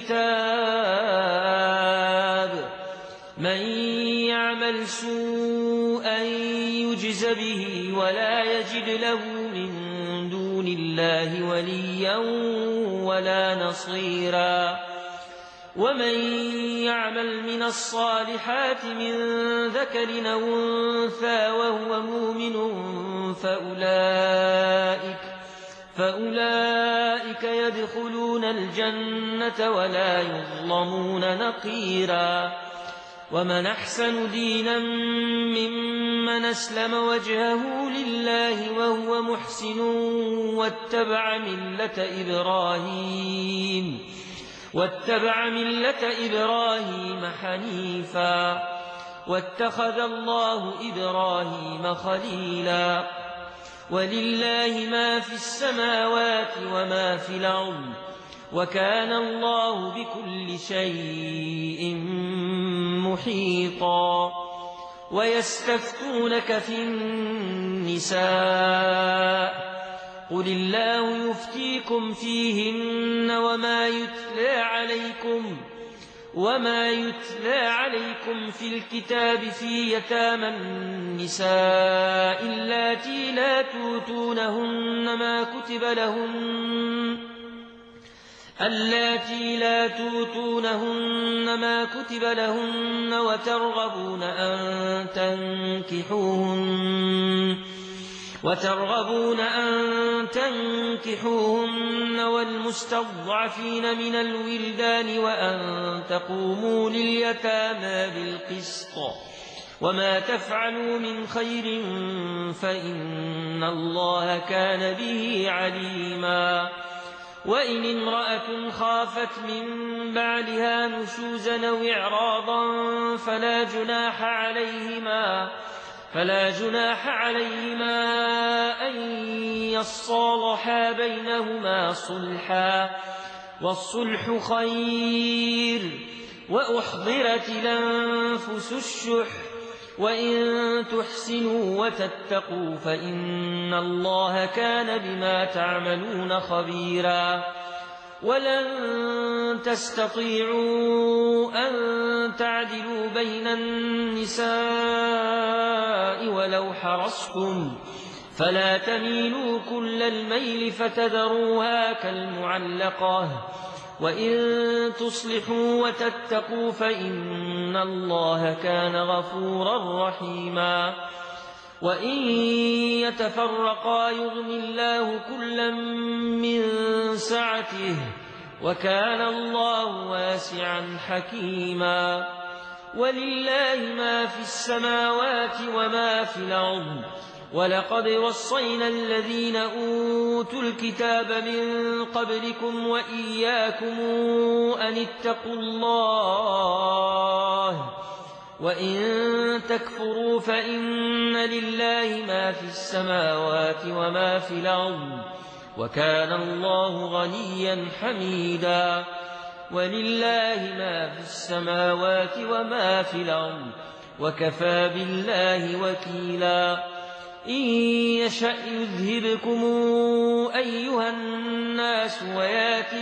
الكتاب من يعمل سوءا يجز به ولا يجد له من دون الله وليا ولا نصيرا ومن يعمل من الصالحات من ذكر أو أنثى وهو مؤمن فأولئك, فأولئك يدخلون الجنة ولا يظلمون نقيرا ومن أحسن دينا ممن أسلم وجهه لله وهو محسن واتبع ملة إبراهيم واتبع ملة إبراهيم حنيفا واتخذ الله إبراهيم خليلا ولله ما في السماوات وما في الأرض وكان الله بكل شيء محيطا ويستفتونك في النساء قل الله يفتيكم فيهن وما يتلى عليكم وما يتلى عليكم في الكتاب في يتامى النساء اللاتي لا توتونهن ما كتب لهن اللاتي لا توتونهن ما كتب لهن وترغبون أن تنكحوهن وترغبون أن تنكحوهن والمستضعفين من الولدان وأن تقوموا لليتامى بالقسط وما تفعلوا من خير فإن الله كان به عليما وإن امرأة خافت من بعلها نشوزا أو إعراضا فلا جناح عليهما فلا جناح عليهما أن يصالحا بينهما صلحا والصلح خير وأحضرت الأنفس الشح وإن تحسنوا وتتقوا فإن الله كان بما تعملون خبيرا ولن تستطيعوا أن تعدلوا بين النساء ولو حرصتم فلا تميلوا كل الميل فتذروها كالمعلقة وإن تصلحوا وتتقوا فإن الله كان غفورا رحيما وإن يتفرقا يغن الله كلا من سعته وكان الله واسعا حكيما ولله ما في السماوات وما في الأرض ولقد وصينا الذين أوتوا الكتاب من قبلكم وإياكم أن اتقوا الله وإن تكفروا فإن لله ما في السماوات وما في الأرض وكان الله غنيا حميدا ولله ما في السماوات وما في الأرض وكفى بالله وكيلا إن يشأ يذهبكم أيها الناس ويات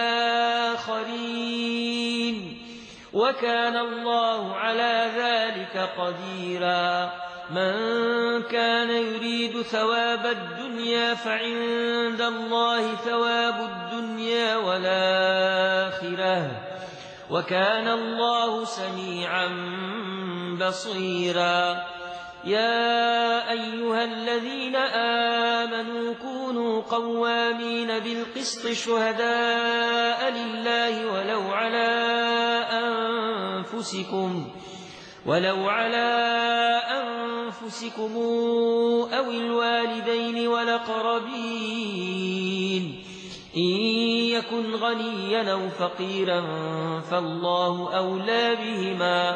بآخرين وكان الله على ذلك قديرا من كان يريد ثواب الدنيا فعند الله ثواب الدنيا والآخرة وكان الله سميعا بصيرا يا أيها الذين آمنوا كونوا قوامين بالقسط شهداء لله ولو على أنفسكم ولو على أنفسكم أو الوالدين والأقربين إن يكن غنيا أو فقيرا فالله أولى بهما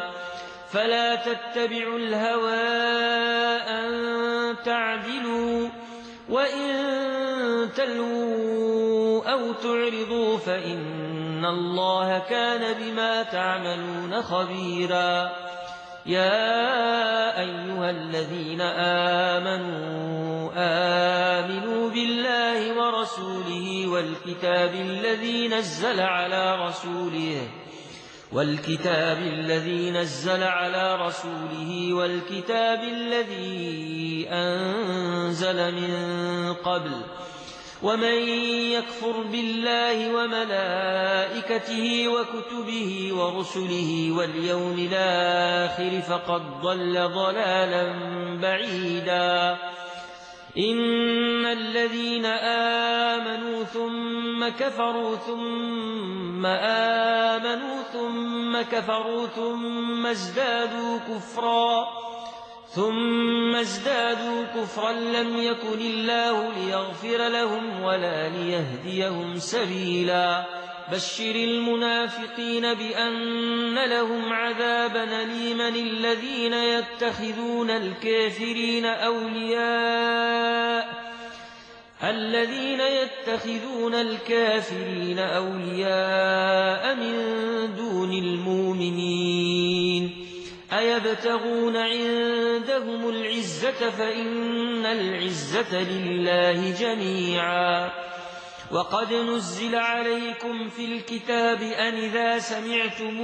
فلا تتبعوا الهوى أن تعدلوا وإن تلووا أو تعرضوا فإن الله كان بما تعملون خبيرا. يا أيها الذين آمنوا آمنوا بالله ورسوله والكتاب الذي نزل على رسوله والكتاب الذي نزل على رسوله والكتاب الذي أنزل من قبل. ومن يكفر بالله وملائكته وكتبه ورسله واليوم الآخر فقد ضل ضلالا بعيدا. إن الذين آمنوا ثم كفروا ثم آمنوا ثم كفروا ثم ازدادوا كفرا ثم ازدادوا كفرا لم يكن الله ليغفر لهم ولا ليهديهم سبيلا. بشر المنافقين بأن لهم عذابا أليما الذين يتخذون الكافرين أولياء الذين يتخذون الكافرين أولياء من دون المؤمنين. أيبتغون عندهم العزة فإن العزة لله جميعا. وقد نزل عليكم في الكتاب أن إذا سمعتم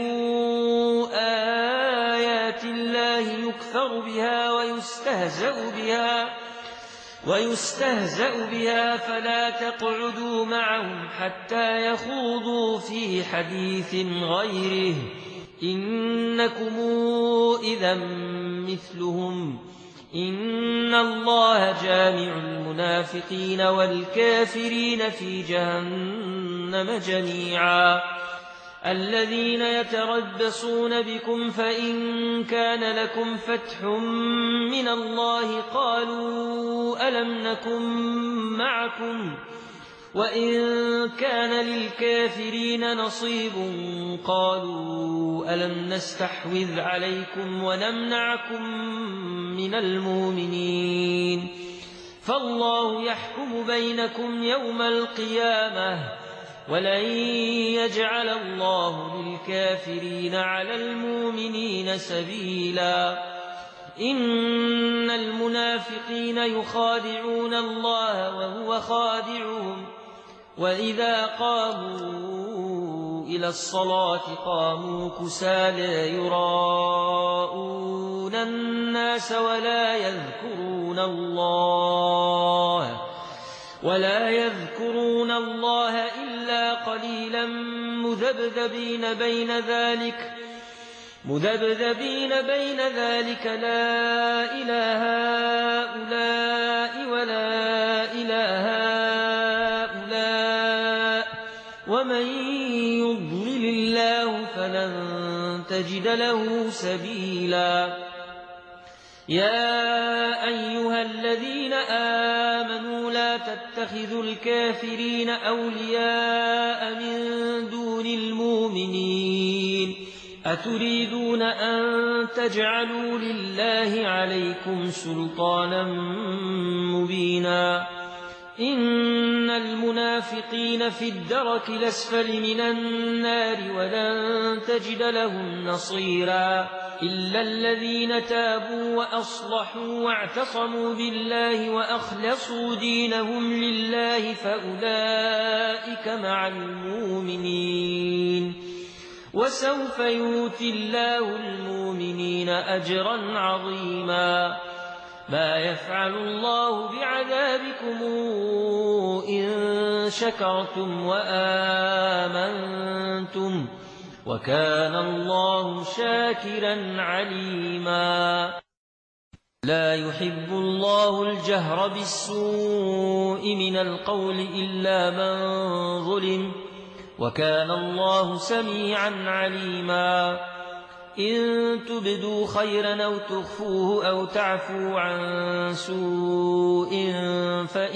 آيات الله يكفر بها ويستهزأ بها ويستهزأ بها فلا تقعدوا معهم حتى يخوضوا في حديث غيره إنكم إذا مثلهم. إن الله جامع المنافقين والكافرين في جهنم جميعا. الذين يتربصون بكم فإن كان لكم فتح من الله قالوا ألم نكن معكم وإن كان للكافرين نصيب قالوا ألم نستحوذ عليكم ونمنعكم من المؤمنين فالله يحكم بينكم يوم القيامة ولن يجعل الله للكافرين على المؤمنين سبيلا. إن المنافقين يخادعون الله وهو خادعهم وإذا قاموا إلى الصلاة قاموا كسالى يراءون الناس ولا يذكرون الله ولا يذكرون الله إلا قليلا مذبذبين بين ذلك مذبذبين بين ذلك لا إله هؤلاء ولا إله هؤلاء ومن يضلل الله فلن تجد له سبيلا. يا أيها الذين آمنوا لا تتخذوا الكافرين أولياء من دون المؤمنين أتريدون أن تجعلوا لله عليكم سلطانا مبينا. إن المنافقين في الدرك الأسفل من النار ولن تجد لهم نصيرا إلا الذين تابوا وأصلحوا واعتصموا بالله وأخلصوا دينهم لله فأولئك مع المؤمنين وسوف يؤتي الله المؤمنين أجرا عظيما. ما يفعل الله بعذابكم إن شكرتم وآمنتم وكان الله شاكرا عليما. لا يحب الله الجهر بالسوء من القول إلا من ظلم وكان الله سميعا عليما. إن تبدوا خيرا أو تخفوه أو تعفوا عن سوء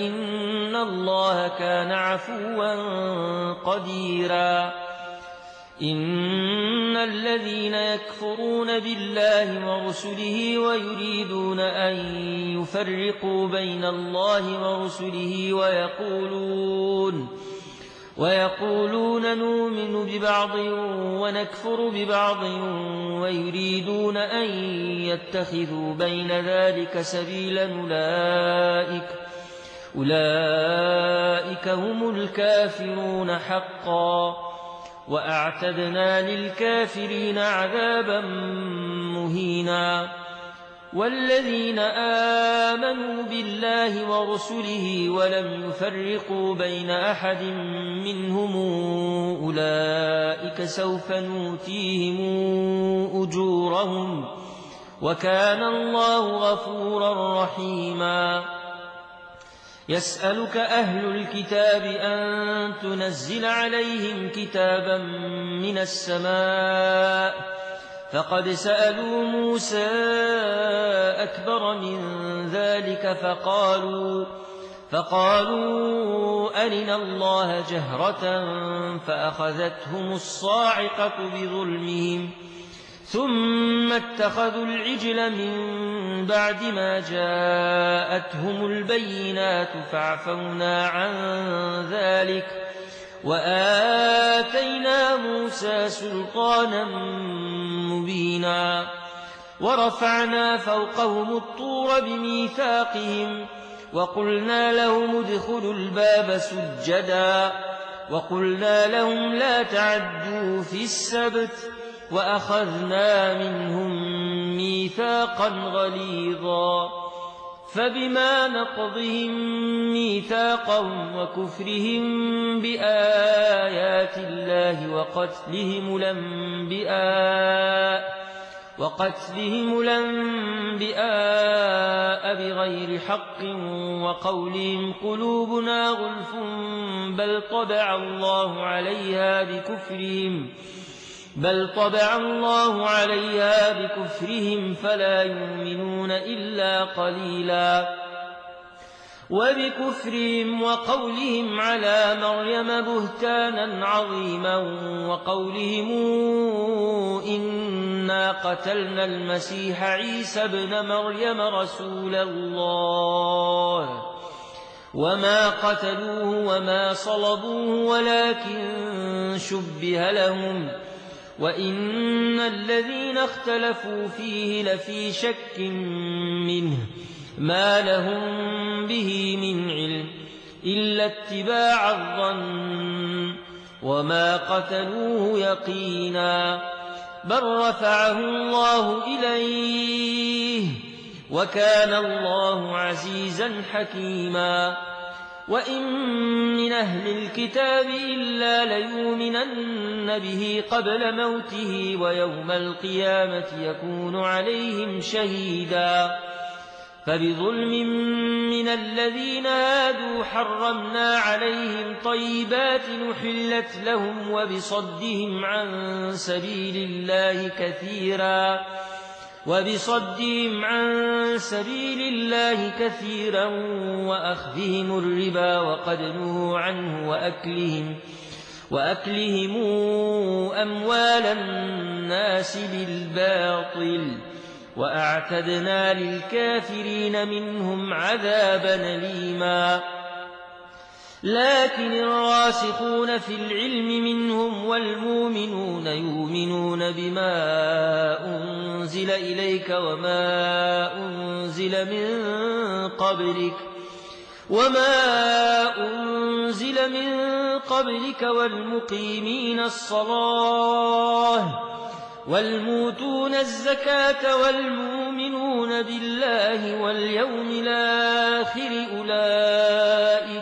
فإن الله كان عفوا قديرا. إن الذين يكفرون بالله ورسله ويريدون أن يفرقوا بين الله ورسله ويقولون ويقولون نؤمن ببعض ونكفر ببعض ويريدون أن يتخذوا بين ذلك سبيلا أولئك, أولئك هم الكافرون حقا وأعتدنا للكافرين عذابا مهينا. والذين آمنوا بالله ورسله ولم يفرقوا بين أحد منهم أولئك سوف نؤتيهم أجورهم وكان الله غفورا رحيما. يسألك أهل الكتاب أن تنزل عليهم كتابا من السماء فقد سألوا موسى أكبر من ذلك فقالوا, فقالوا أرنا الله جهرة فأخذتهم الصاعقة بظلمهم ثم اتخذوا العجل من بعد ما جاءتهم البينات فعفونا عن ذلك وآتينا موسى سلطانا مبينا. ورفعنا فوقهم الطور بميثاقهم وقلنا لهم ادخلوا الباب سجدا وقلنا لهم لا تعدوا في السبت وأخذنا منهم ميثاقا غليظا. فبما نقضهم ميثاقهم وكفرهم بآيات الله وقتلهم الأنبياء وقتلهم الأنبياء بغير حق وقولهم قلوبنا غلف بل طبع الله عليها بكفرهم بل طبع الله عليها بكفرهم فلا يؤمنون إلا قليلا. وبكفرهم وقولهم على مريم بهتانا عظيما وقولهم إنا قتلنا المسيح عيسى ابن مريم رسول الله وما قتلوه وما صلبوه ولكن شبه لهم وإن الذين اختلفوا فيه لفي شك منه ما لهم به من علم إلا اتباع الظن وما قتلوه يقينا بل رفعه الله إليه وكان الله عزيزا حكيما. وإن من أهل الكتاب إلا ليؤمنن به قبل موته ويوم القيامة يكون عليهم شهيدا. فبظلم من الذين هادوا حرمنا عليهم طيبات نحلت لهم وبصدهم عن سبيل الله كثيرا وبصدهم عن سبيل الله كثيرا وأخذهم الربا وقد نهوا عنه وأكلهم, وأكلهم أموال الناس بالباطل وأعتدنا للكافرين منهم عذابا أليما. لكن الراسخون في العلم منهم والمؤمنون يؤمنون بما أنزل إليك وما أنزل من قبلك وما أنزل من قبلك والمقيمين الصلاة والموتون الزكاة والمؤمنون بالله واليوم الآخر أولئك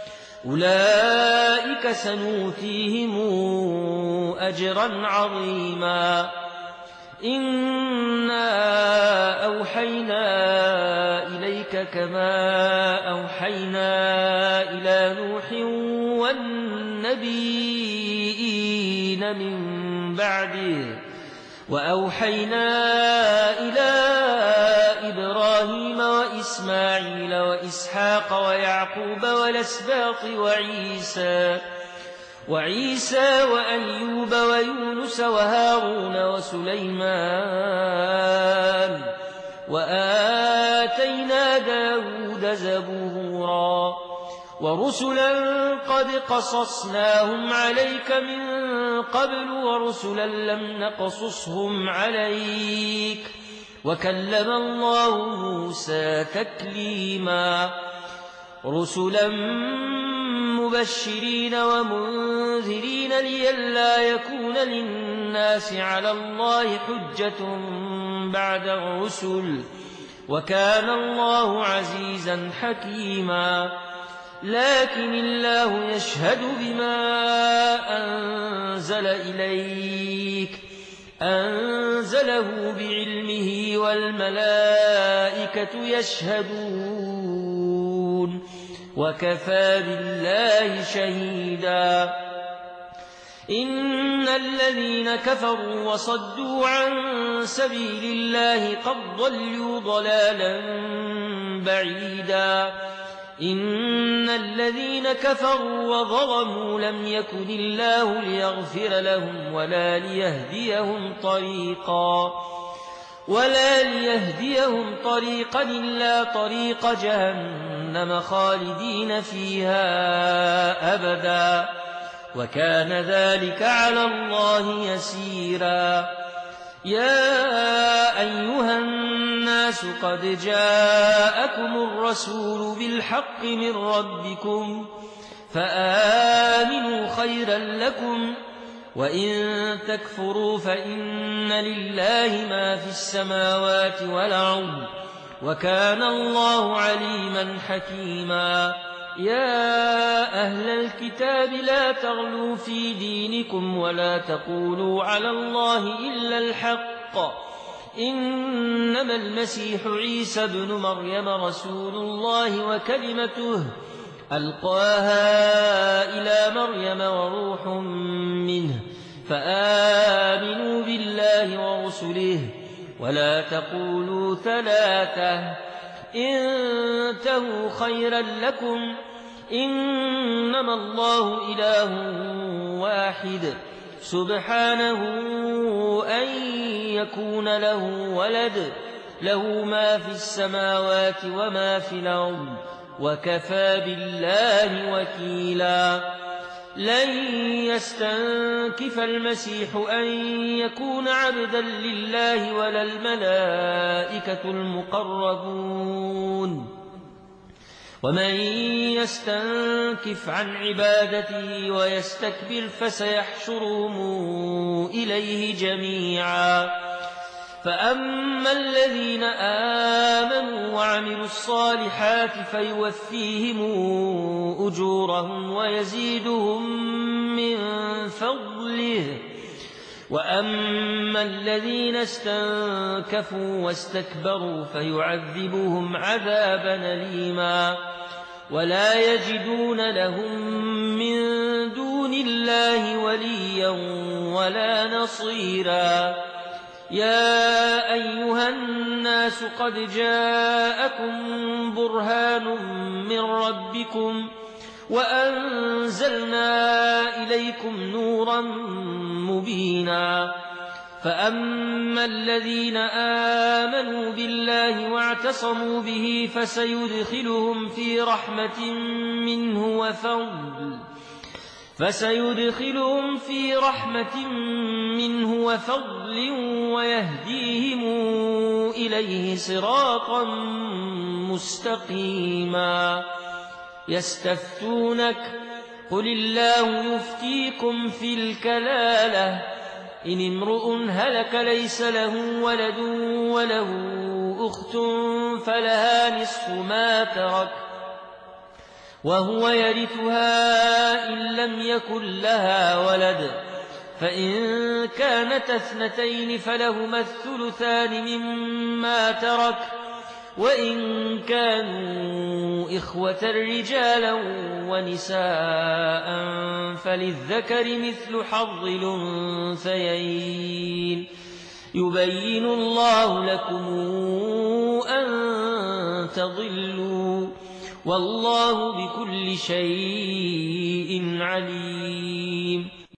أولئك سنؤتيهم أجرا عظيما. إنا أوحينا إليك كما أوحينا إلى نوح والنبيين من بعده وأوحينا إلى إبراهيم وإسماعيل وإسحاق ويعقوب والأسباط وعيسى وعيسى وأيوب ويونس وهارون وسليمان وآتينا داود زبورا ورسلا قد قصصناهم عليك من قبل ورسلا لم نقصصهم عليك وكلم الله موسى تكليما رسلا مبشرين ومنذرين لئلا يكون للناس على الله حجة بعد الرسل وكان الله عزيزا حكيما لكن الله يشهد بما أنزل إليك أنزله بعلمه والملائكة يشهدون وكفى بالله شهيدا إن الذين كفروا وصدوا عن سبيل الله قد ضلوا ضلالا بعيدا إن الذين كفروا وظلموا لم يكن الله ليغفر لهم ولا ليهديهم طريقا ولا ليهديهم طريقا إلا طريق جهنم خالدين فيها أبدا وكان ذلك على الله يسيرا يا أيها الناس قد جاءكم الرسول بالحق من ربكم فآمنوا خيرا لكم وإن تكفروا فإن لله ما في السماوات والأرض وكان الله عليما حكيما يا أهل الكتاب لا تغلوا في دينكم ولا تقولوا على الله إلا الحق إنما المسيح عيسى ابن مريم رسول الله وكلمته ألقاها إلى مريم وروح منه فآمنوا بالله ورسله ولا تقولوا ثلاثة انتهوا خيرا لكم إنما الله إله واحد سبحانه أن يكون له ولد له ما في السماوات وما في الأرض وكفى بالله وكيلا لن يستنكف المسيح أن يكون عبدا لله ولا الملائكة المقربون ومن يستنكف عن عبادته ويستكبر فسيحشرهم إليه جميعا فأما الذين آمنوا وعملوا الصالحات فيوفيهم أجورهم ويزيدهم من فضله وأما الذين استنكفوا واستكبروا فيعذبهم عذابا أليما ولا يجدون لهم من دون الله وليا ولا نصيرا يا أيها الناس قد جاءكم برهان من ربكم وأنزلنا إليكم نورا مبينا فأما الذين آمنوا بالله واعتصموا به فسيدخلهم في رحمة منه وفضل فسيدخلهم في رحمة منه وفضل ويهديهم إليه صراطا مستقيما يستفتونك قل الله يفتيكم في الكلالة إن امرؤ هلك ليس له ولد وله أخت فلها نصف ما ترك وهو يرثها إن لم يكن لها ولد فإن كانت اثنتين فلهما الثلثان مما ترك وإن كانوا إخوة رجالا ونساء فللذكر مثل حظ الأنثيين يبين الله لكم أن تضلوا والله بكل شيء عليم